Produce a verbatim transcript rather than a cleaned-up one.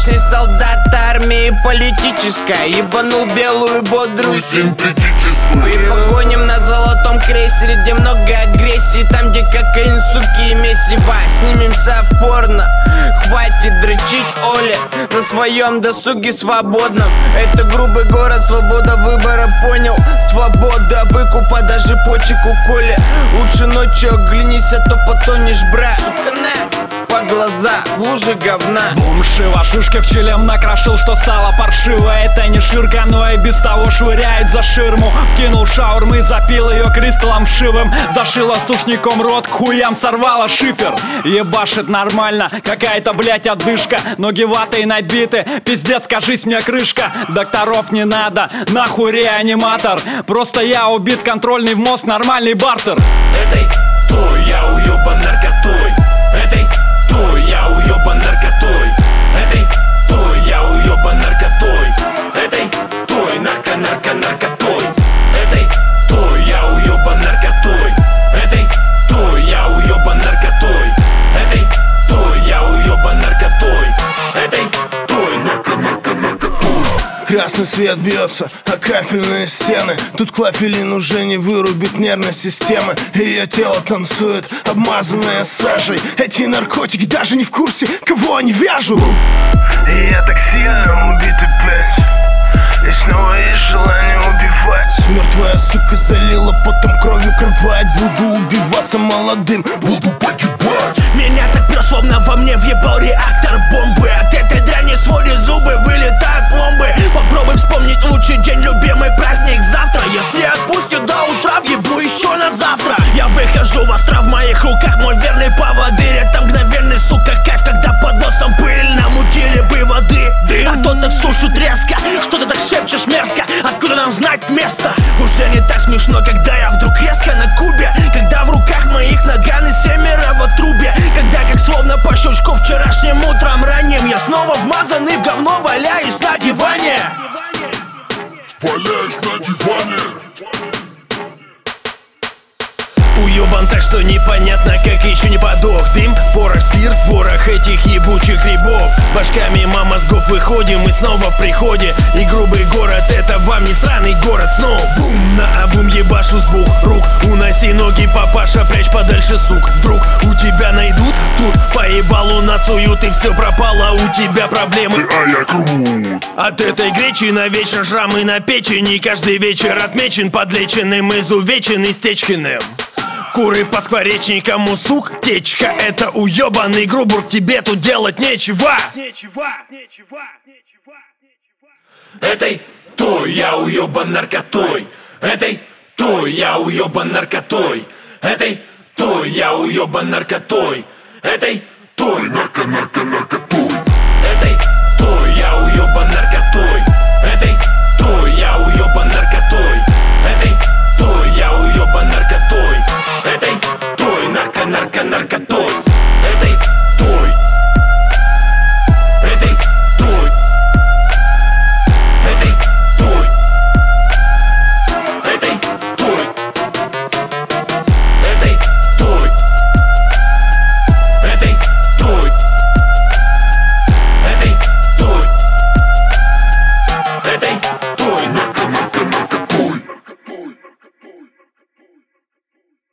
Обычный солдат армии политической, ебанул белую бодрую синтетическую. И погоним на золотом крейсере, где много агрессии, там где кокаин, суки и месиво. Снимемся в порно, хватит дрочить, Оля, на своем досуге свободном. Это грубый город, свобода выбора, понял? Свобода выкупа, даже почек у Коли. Лучше ночью оглянись, а то потонешь, бра. Сука, на, по глаза, в луже говна. Бомшива, шишки в челем накрошил, что стало паршиво. Это не ширка, но и без того швыряет за ширму. Кинул шаурмы, запил ее кристаллом шивым. Зашила сушником рот, к хуям сорвала шифер. Ебашит нормально, какая-то, блять, одышка. Ноги ватой набиты, пиздец, кажись мне крышка. Докторов не надо, нахуй реаниматор. Просто я убит, контрольный в мозг, нормальный бартер. Этой той я уебан наркотой. Этой той я уебан наркотой. Этой той я уебан наркотой. Этой той нарко нарко наркотой. Этой той я уебан наркотой. Этой той я уебан наркотой. Этой той я уебан наркотой. Этой той нарко нарко наркотой. Красный свет бьется, а кафельные стены. Тут клофелин уже не вырубит нервной системы. Ее тело танцует, обмазанное сажей. Эти наркотики даже не в курсе, кого они вяжут. И я так сильно убит опять. И снова есть желание убивать. Мертвая сука залила потом кровью кровать. Буду убиваться молодым, буду погибать. Меня так прет, словно во мне въебал реактор бомбы. От этой дряни своди зубы вылетают пломбы. Попробуй вспомнить лучший день, любимый праздник завтра. Если отпустят до утра, въебу еще на завтра. Я выхожу в остров в моих руках, мой верный поводырь. Это мгновенный, сука, кайф, когда под носом пыль. Намутили бы воды, а то так слушают резко. Что ты так шепчешь мерзко, откуда нам знать место? Уже не так смешно, когда я вдруг резко на кубе. Когда в руках моих наган и семеро в отрубе. Когда как словно по щелчку вчерашним утром ранним я снова вмазанный в говно валяюсь на диване. Валяюсь на диване. Уебан так, что непонятно, как еще не подох. Дым, порох, спирт, ворох этих ебучих грибов. Башками мимо мозгов выходим, мы снова в приходе. И грубый город, это вам не сраный город снова. Бум, на обум ебашу с двух рук. Уноси ноги, папаша, прячь подальше, сук. Вдруг у тебя найдут тут поебалу насуют. И все пропало, у тебя проблемы, а я крут. От этой гречи на вечер шрамы на печени. Каждый вечер отмечен подлеченным, изувечен и стечкиным. Куры по скворечникам, сук, течка. Это уебаный Грубург, тебе тут делать нечего. Этой той я уебан наркотой. Этой той я уебан наркотой. Этой той я уебан наркотой. Этой той нарко нарко наркотой.